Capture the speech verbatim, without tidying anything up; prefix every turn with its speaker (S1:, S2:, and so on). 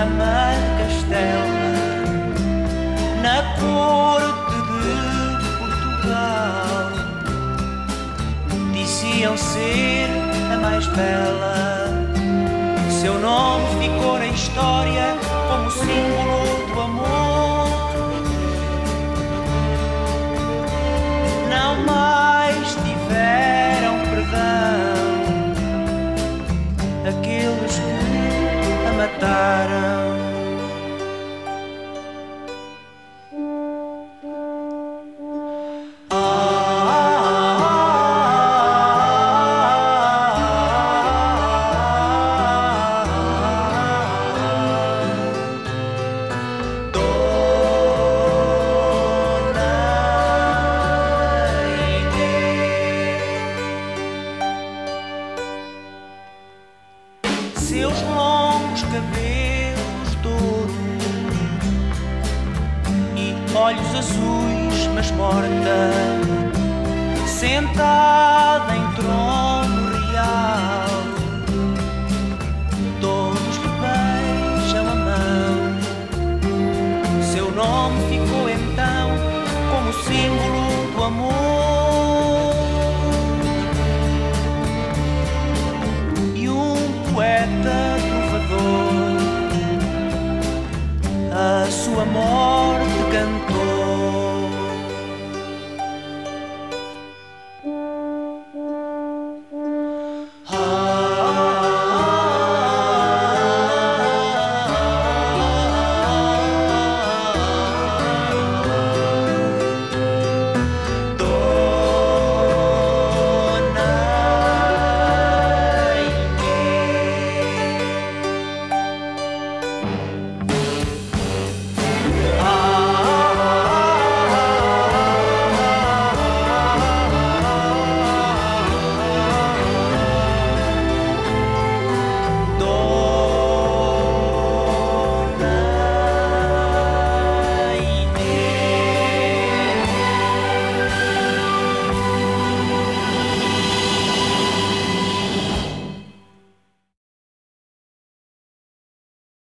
S1: dama de Castela, na corte de Portugal. Diziam ser a mais bela, seu nome ficou na história como símbolo do amor. Não mais tiveram perdão aqueles que a mataram. Seus longos cabelos de ouro e olhos azuis, mas morta, sentada em trono real, todos lhe beijam a mão. Seu nome ficou então como símbolo do amor. Poeta trovador, a sua morte